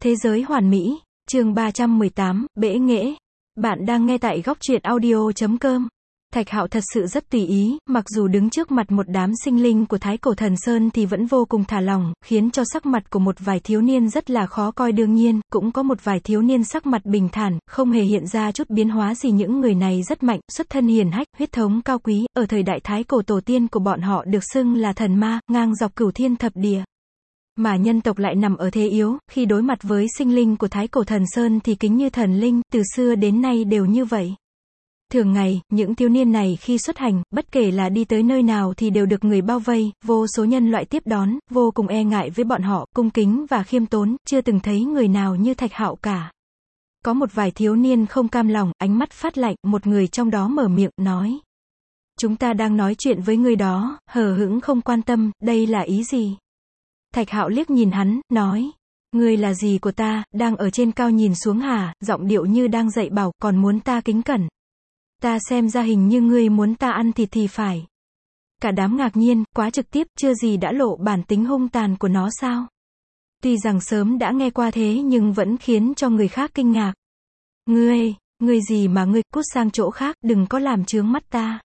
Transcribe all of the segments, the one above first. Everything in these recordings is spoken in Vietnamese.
Thế giới hoàn mỹ, chương 318, bẽ nghễ. Bạn đang nghe tại góc truyện audio.com. Thạch Hạo thật sự rất tùy ý, mặc dù đứng trước mặt một đám sinh linh của Thái Cổ Thần Sơn thì vẫn vô cùng thả lỏng, khiến cho sắc mặt của một vài thiếu niên rất là khó coi. Đương nhiên, cũng có một vài thiếu niên sắc mặt bình thản, không hề hiện ra chút biến hóa gì. Những người này rất mạnh, xuất thân hiển hách, huyết thống cao quý, ở thời đại Thái Cổ tổ tiên của bọn họ được xưng là thần ma, ngang dọc cửu thiên thập địa. Mà nhân tộc lại nằm ở thế yếu, khi đối mặt với sinh linh của Thái Cổ Thần Sơn thì kính như thần linh, từ xưa đến nay đều như vậy. Thường ngày, những thiếu niên này khi xuất hành, bất kể là đi tới nơi nào thì đều được người bao vây, vô số nhân loại tiếp đón, vô cùng e ngại với bọn họ, cung kính và khiêm tốn, chưa từng thấy người nào như Thạch Hạo cả. Có một vài thiếu niên không cam lòng, ánh mắt phát lạnh, một người trong đó mở miệng, nói. Chúng ta đang nói chuyện với người đó, hờ hững không quan tâm, đây là ý gì? Thạch Hạo liếc nhìn hắn, nói. Ngươi là gì của ta, đang ở trên cao nhìn xuống hả, giọng điệu như đang dạy bảo, còn muốn ta kính cẩn. Ta xem ra hình như ngươi muốn ta ăn thịt thì phải. Cả đám ngạc nhiên, quá trực tiếp, chưa gì đã lộ bản tính hung tàn của nó sao? Tuy rằng sớm đã nghe qua thế nhưng vẫn khiến cho người khác kinh ngạc. Ngươi gì mà ngươi, cút sang chỗ khác, đừng có làm chướng mắt ta.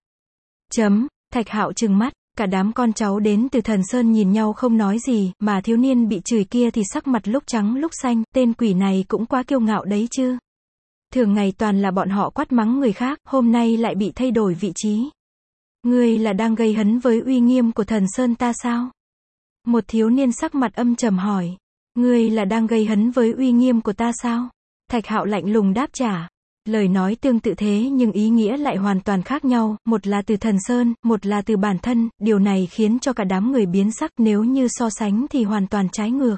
Thạch Hạo trừng mắt. Cả đám con cháu đến từ Thần Sơn nhìn nhau không nói gì, mà thiếu niên bị chửi kia thì sắc mặt lúc trắng lúc xanh, tên quỷ này cũng quá kiêu ngạo đấy chứ. Thường ngày toàn là bọn họ quát mắng người khác, hôm nay lại bị thay đổi vị trí. Ngươi là đang gây hấn với uy nghiêm của Thần Sơn ta sao? Một thiếu niên sắc mặt âm trầm hỏi. Ngươi là đang gây hấn với uy nghiêm của ta sao? Thạch Hạo lạnh lùng đáp trả. Lời nói tương tự thế nhưng ý nghĩa lại hoàn toàn khác nhau, một là từ Thần Sơn, một là từ bản thân, điều này khiến cho cả đám người biến sắc, nếu như so sánh thì hoàn toàn trái ngược.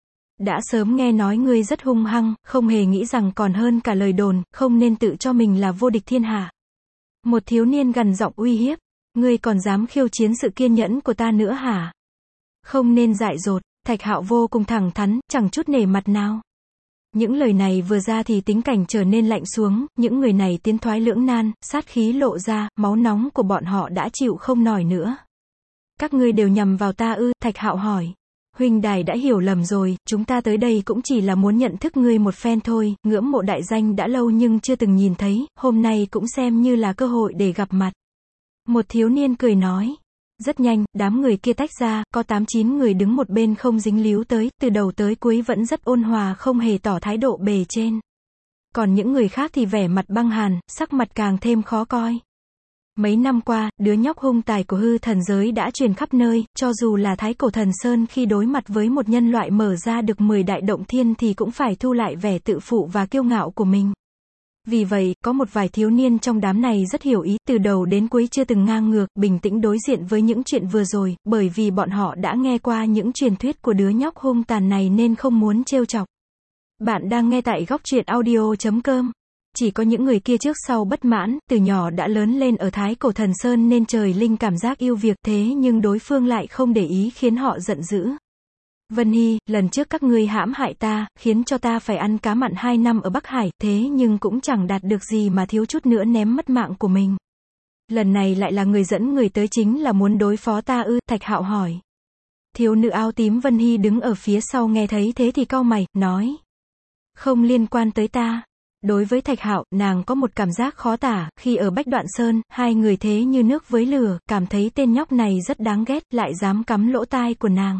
Đã sớm nghe nói ngươi rất hung hăng, không hề nghĩ rằng còn hơn cả lời đồn, không nên tự cho mình là vô địch thiên hạ. Một thiếu niên gằn giọng uy hiếp, ngươi còn dám khiêu chiến sự kiên nhẫn của ta nữa hả? Không nên dại dột. Thạch Hạo vô cùng thẳng thắn, chẳng chút nể mặt nào. Những lời này vừa ra thì tính cảnh trở nên lạnh xuống, những người này tiến thoái lưỡng nan, sát khí lộ ra, máu nóng của bọn họ đã chịu không nổi nữa. Các ngươi đều nhằm vào ta ư? Thạch Hạo hỏi. Huynh đài đã hiểu lầm rồi, chúng ta tới đây cũng chỉ là muốn nhận thức ngươi một phen thôi, ngưỡng mộ đại danh đã lâu nhưng chưa từng nhìn thấy, hôm nay cũng xem như là cơ hội để gặp mặt. Một thiếu niên cười nói. Rất nhanh, đám người kia tách ra, có 8-9 người đứng một bên không dính líu tới, từ đầu tới cuối vẫn rất ôn hòa không hề tỏ thái độ bề trên. Còn những người khác thì vẻ mặt băng hàn, sắc mặt càng thêm khó coi. Mấy năm qua, đứa nhóc hung tài của hư thần giới đã truyền khắp nơi, cho dù là Thái Cổ Thần Sơn khi đối mặt với một nhân loại mở ra được 10 đại động thiên thì cũng phải thu lại vẻ tự phụ và kiêu ngạo của mình. Vì vậy, có một vài thiếu niên trong đám này rất hiểu ý, từ đầu đến cuối chưa từng ngang ngược, bình tĩnh đối diện với những chuyện vừa rồi, bởi vì bọn họ đã nghe qua những truyền thuyết của đứa nhóc hung tàn này nên không muốn trêu chọc. Bạn đang nghe tại góc truyện audio.com. Chỉ có những người kia trước sau bất mãn, từ nhỏ đã lớn lên ở Thái Cổ Thần Sơn nên trời linh cảm giác yêu việc, thế nhưng đối phương lại không để ý khiến họ giận dữ. Vân Hy, lần trước các ngươi hãm hại ta, khiến cho ta phải ăn cá mặn 2 năm ở Bắc Hải, thế nhưng cũng chẳng đạt được gì mà thiếu chút nữa ném mất mạng của mình. Lần này lại là người dẫn người tới chính là muốn đối phó ta ư? Thạch Hạo hỏi. Thiếu nữ áo tím Vân Hy đứng ở phía sau nghe thấy thế thì cau mày, nói. Không liên quan tới ta. Đối với Thạch Hạo, nàng có một cảm giác khó tả, khi ở Bách Đoạn Sơn, hai người thế như nước với lửa, cảm thấy tên nhóc này rất đáng ghét, lại dám cắm lỗ tai của nàng.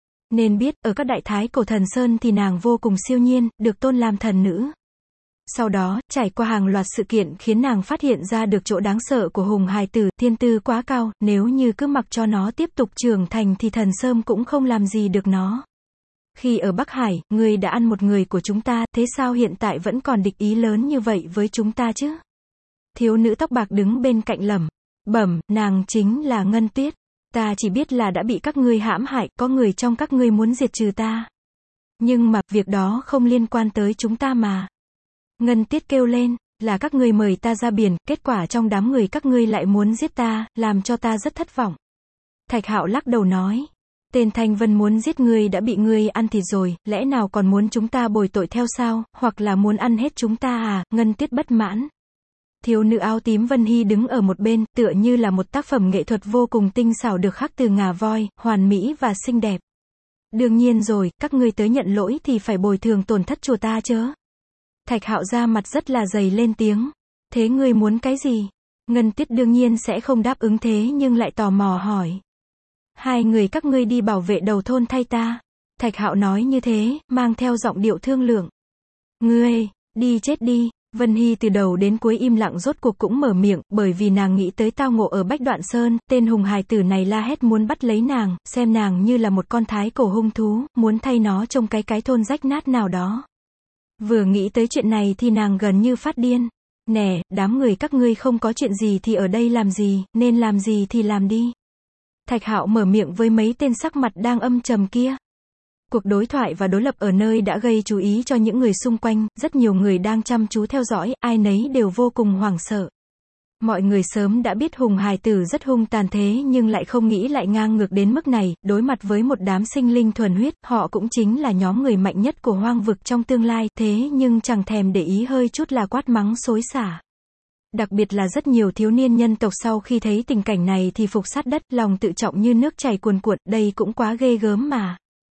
Nên biết, ở các đại Thái Cổ Thần Sơn thì nàng vô cùng siêu nhiên, được tôn làm thần nữ. Sau đó, trải qua hàng loạt sự kiện khiến nàng phát hiện ra được chỗ đáng sợ của hùng hài tử, thiên tư quá cao, nếu như cứ mặc cho nó tiếp tục trưởng thành thì Thần Sơn cũng không làm gì được nó. Khi ở Bắc Hải, ngươi đã ăn một người của chúng ta, thế sao hiện tại vẫn còn địch ý lớn như vậy với chúng ta chứ? Thiếu nữ tóc bạc đứng bên cạnh lẩm bẩm, nàng chính là Ngân Tuyết. Ta chỉ biết là đã bị các ngươi hãm hại, có người trong các ngươi muốn diệt trừ ta. Nhưng mà, việc đó không liên quan tới chúng ta mà. Ngân Tuyết kêu lên, là các ngươi mời ta ra biển, kết quả trong đám người các ngươi lại muốn giết ta, làm cho ta rất thất vọng. Thạch Hạo lắc đầu nói. Tên Thanh Vân muốn giết ngươi đã bị ngươi ăn thịt rồi, lẽ nào còn muốn chúng ta bồi tội theo sao, hoặc là muốn ăn hết chúng ta à? Ngân Tuyết bất mãn. Thiếu nữ áo tím Vân Hy đứng ở một bên, tựa như là một tác phẩm nghệ thuật vô cùng tinh xảo được khắc từ ngà voi, hoàn mỹ và xinh đẹp. Đương nhiên rồi, các ngươi tới nhận lỗi thì phải bồi thường tổn thất chùa ta chớ. Thạch Hạo ra mặt rất là dày lên tiếng. Thế ngươi muốn cái gì? Ngân Tuyết đương nhiên sẽ không đáp ứng thế nhưng lại tò mò hỏi. Hai người các ngươi đi bảo vệ đầu thôn thay ta. Thạch Hạo nói như thế, mang theo giọng điệu thương lượng. Ngươi, đi chết đi. Vân Hy từ đầu đến cuối im lặng rốt cuộc cũng mở miệng, bởi vì nàng nghĩ tới tao ngộ ở Bách Đoạn Sơn, tên hùng hài tử này la hét muốn bắt lấy nàng, xem nàng như là một con thái cổ hung thú, muốn thay nó trong cái thôn rách nát nào đó. Vừa nghĩ tới chuyện này thì nàng gần như phát điên. Nè, đám người các ngươi không có chuyện gì thì ở đây làm gì, nên làm gì thì làm đi. Thạch Hạo mở miệng với mấy tên sắc mặt đang âm trầm kia. Cuộc đối thoại và đối lập ở nơi đã gây chú ý cho những người xung quanh, rất nhiều người đang chăm chú theo dõi, ai nấy đều vô cùng hoảng sợ. Mọi người sớm đã biết hùng hài tử rất hung tàn thế nhưng lại không nghĩ lại ngang ngược đến mức này, đối mặt với một đám sinh linh thuần huyết, họ cũng chính là nhóm người mạnh nhất của hoang vực trong tương lai, thế nhưng chẳng thèm để ý hơi chút là quát mắng xối xả. Đặc biệt là rất nhiều thiếu niên nhân tộc sau khi thấy tình cảnh này thì phục sát đất, lòng tự trọng như nước chảy cuồn cuộn, đây cũng quá ghê gớm mà.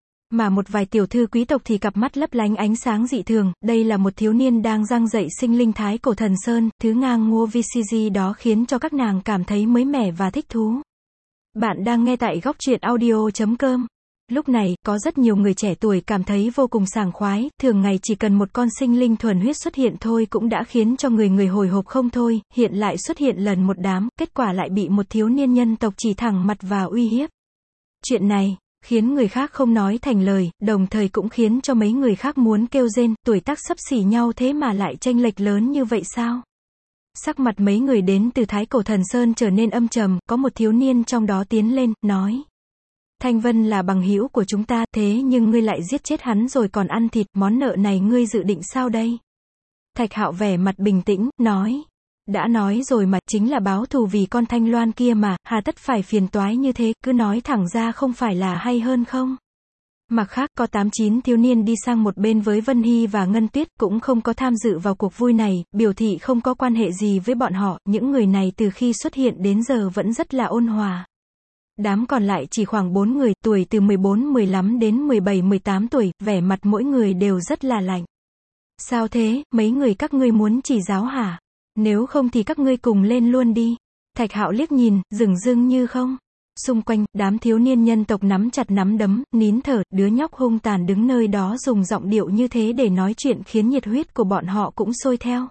Mà một vài tiểu thư quý tộc thì cặp mắt lấp lánh ánh sáng dị thường, đây là một thiếu niên đang giăng dậy sinh linh thái cổ thần sơn, thứ ngang ngô VCG đó khiến cho các nàng cảm thấy mới mẻ và thích thú. Bạn đang nghe tại góc truyện audio.com. Lúc này, có rất nhiều người trẻ tuổi cảm thấy vô cùng sảng khoái, thường ngày chỉ cần một con sinh linh thuần huyết xuất hiện thôi cũng đã khiến cho người hồi hộp không thôi, hiện lại xuất hiện lần một đám, kết quả lại bị một thiếu niên nhân tộc chỉ thẳng mặt và uy hiếp. Chuyện này khiến người khác không nói thành lời, đồng thời cũng khiến cho mấy người khác muốn kêu rên, tuổi tác xấp xỉ nhau thế mà lại chênh lệch lớn như vậy sao? Sắc mặt mấy người đến từ Thái Cổ Thần Sơn trở nên âm trầm, có một thiếu niên trong đó tiến lên, nói. Thanh Vân là bằng hữu của chúng ta, thế nhưng ngươi lại giết chết hắn rồi còn ăn thịt, món nợ này ngươi dự định sao đây? Thạch Hạo vẻ mặt bình tĩnh, nói. Đã nói rồi mà, chính là báo thù vì con Thanh Loan kia mà, hà tất phải phiền toái như thế, cứ nói thẳng ra không phải là hay hơn không? Mặt khác, có 8-9 thiếu niên đi sang một bên với Vân Hy và Ngân Tuyết, cũng không có tham dự vào cuộc vui này, biểu thị không có quan hệ gì với bọn họ, những người này từ khi xuất hiện đến giờ vẫn rất là ôn hòa. Đám còn lại chỉ khoảng 4 người, tuổi từ 14-15 đến 17-18 tuổi, vẻ mặt mỗi người đều rất là lạnh. Sao thế, mấy người các ngươi muốn chỉ giáo hả? Nếu không thì các ngươi cùng lên luôn đi. Thạch Hạo liếc nhìn, dửng dưng như không. Xung quanh, đám thiếu niên nhân tộc nắm chặt nắm đấm, nín thở, đứa nhóc hung tàn đứng nơi đó dùng giọng điệu như thế để nói chuyện khiến nhiệt huyết của bọn họ cũng sôi theo.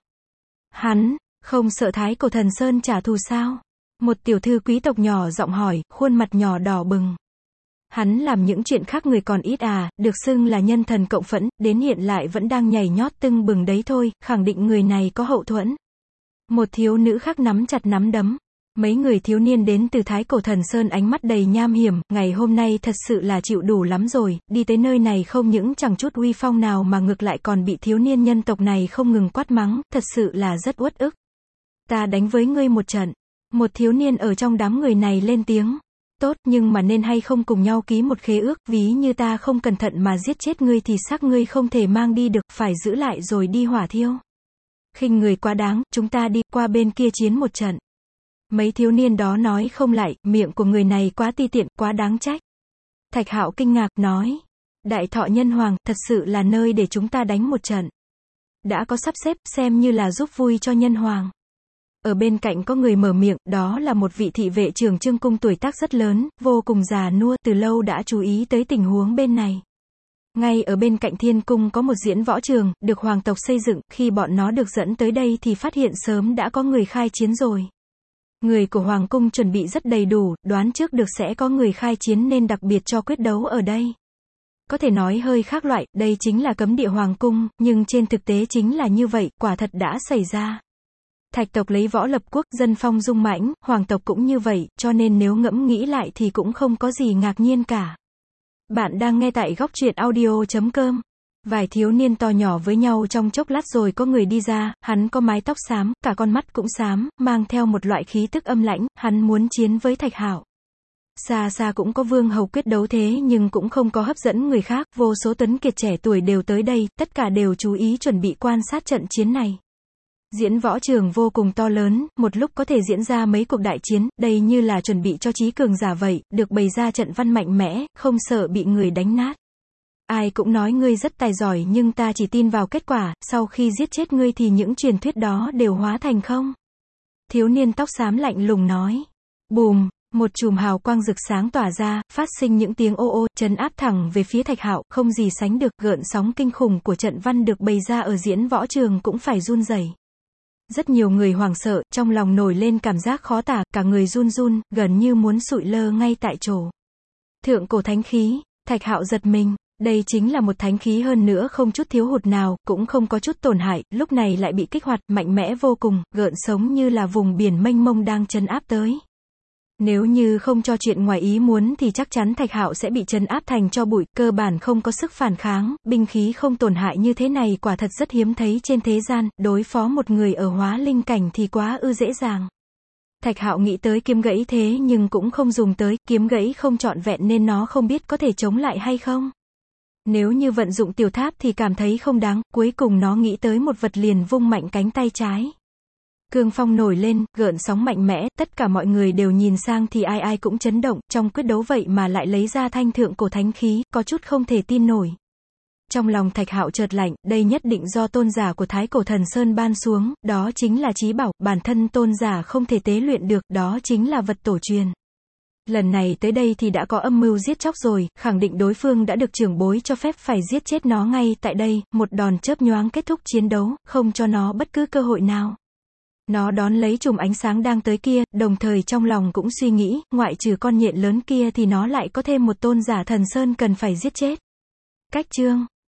Hắn, không sợ Thái Cổ Thần Sơn trả thù sao? Một tiểu thư quý tộc nhỏ giọng hỏi, khuôn mặt nhỏ đỏ bừng. Hắn làm những chuyện khác người còn ít à, được xưng là nhân thần cộng phẫn, đến hiện lại vẫn đang nhảy nhót tưng bừng đấy thôi, khẳng định người này có hậu thuẫn. Một thiếu nữ khác nắm chặt nắm đấm. Mấy người thiếu niên đến từ Thái Cổ Thần Sơn ánh mắt đầy nham hiểm, ngày hôm nay thật sự là chịu đủ lắm rồi, đi tới nơi này không những chẳng chút uy phong nào mà ngược lại còn bị thiếu niên nhân tộc này không ngừng quát mắng, thật sự là rất uất ức. Ta đánh với ngươi một trận. Một thiếu niên ở trong đám người này lên tiếng. Tốt, nhưng mà nên hay không cùng nhau ký một khế ước, ví như ta không cẩn thận mà giết chết ngươi thì xác ngươi không thể mang đi được, phải giữ lại rồi đi hỏa thiêu. Khinh người quá đáng, chúng ta đi qua bên kia chiến một trận. Mấy thiếu niên đó nói không lại, miệng của người này quá ti tiện, quá đáng trách. Thạch Hạo kinh ngạc, nói. Đại Thọ Nhân Hoàng, thật sự là nơi để chúng ta đánh một trận. Đã có sắp xếp, xem như là giúp vui cho Nhân Hoàng. Ở bên cạnh có người mở miệng, đó là một vị thị vệ trưởng Trương Cung tuổi tác rất lớn, vô cùng già nua, từ lâu đã chú ý tới tình huống bên này. Ngay ở bên cạnh Thiên Cung có một diễn võ trường, được hoàng tộc xây dựng, khi bọn nó được dẫn tới đây thì phát hiện sớm đã có người khai chiến rồi. Người của Hoàng Cung chuẩn bị rất đầy đủ, đoán trước được sẽ có người khai chiến nên đặc biệt cho quyết đấu ở đây. Có thể nói hơi khác loại, đây chính là cấm địa Hoàng Cung, nhưng trên thực tế chính là như vậy, quả thật đã xảy ra. Thạch tộc lấy võ lập quốc, dân phong dung mãnh, hoàng tộc cũng như vậy, cho nên nếu ngẫm nghĩ lại thì cũng không có gì ngạc nhiên cả. Bạn đang nghe tại góc truyện audio.com. Vài thiếu niên to nhỏ với nhau trong chốc lát rồi có người đi ra, hắn có mái tóc xám, cả con mắt cũng xám, mang theo một loại khí tức âm lãnh, hắn muốn chiến với Thạch Hạo. Xa xa cũng có vương hầu quyết đấu thế nhưng cũng không có hấp dẫn người khác, vô số tuấn kiệt trẻ tuổi đều tới đây, tất cả đều chú ý chuẩn bị quan sát trận chiến này. Diễn võ trường vô cùng to lớn, một lúc có thể diễn ra mấy cuộc đại chiến, đây như là chuẩn bị cho trí cường giả vậy, được bày ra trận văn mạnh mẽ, không sợ bị người đánh nát. Ai cũng nói ngươi rất tài giỏi nhưng ta chỉ tin vào kết quả, sau khi giết chết ngươi thì những truyền thuyết đó đều hóa thành không. Thiếu niên tóc xám lạnh lùng nói. Bùm, một chùm hào quang rực sáng tỏa ra, phát sinh những tiếng ô ô, trấn áp thẳng về phía Thạch Hạo, không gì sánh được, gợn sóng kinh khủng của trận văn được bày ra ở diễn võ trường cũng phải run rẩy. Rất nhiều người hoảng sợ, trong lòng nổi lên cảm giác khó tả, cả người run run, gần như muốn sụi lơ ngay tại chỗ. Thượng cổ thánh khí, Thạch Hạo giật mình, đây chính là một thánh khí hơn nữa không chút thiếu hụt nào, cũng không có chút tổn hại, lúc này lại bị kích hoạt, mạnh mẽ vô cùng, gợn sống như là vùng biển mênh mông đang trấn áp tới. Nếu như không cho chuyện ngoài ý muốn thì chắc chắn Thạch Hạo sẽ bị trấn áp thành tro bụi, cơ bản không có sức phản kháng, binh khí không tổn hại như thế này quả thật rất hiếm thấy trên thế gian, đối phó một người ở hóa linh cảnh thì quá dễ dàng. Thạch Hạo nghĩ tới kiếm gãy thế nhưng cũng không dùng tới, kiếm gãy không trọn vẹn nên nó không biết có thể chống lại hay không. Nếu như vận dụng tiểu tháp thì cảm thấy không đáng, cuối cùng nó nghĩ tới một vật liền vung mạnh cánh tay trái. Cương phong nổi lên, gợn sóng mạnh mẽ, tất cả mọi người đều nhìn sang thì ai ai cũng chấn động, trong quyết đấu vậy mà lại lấy ra thanh thượng cổ thánh khí, có chút không thể tin nổi. Trong lòng Thạch Hạo chợt lạnh, đây nhất định do tôn giả của Thái Cổ Thần Sơn ban xuống, đó chính là chí bảo, bản thân tôn giả không thể tế luyện được, đó chính là vật tổ truyền. Lần này tới đây thì đã có âm mưu giết chóc rồi, khẳng định đối phương đã được trưởng bối cho phép phải giết chết nó ngay tại đây, một đòn chớp nhoáng kết thúc chiến đấu, không cho nó bất cứ cơ hội nào. Nó đón lấy chùm ánh sáng đang tới kia, đồng thời trong lòng cũng suy nghĩ, ngoại trừ con nhện lớn kia thì nó lại có thêm một tôn giả thần sơn cần phải giết chết. Cách chương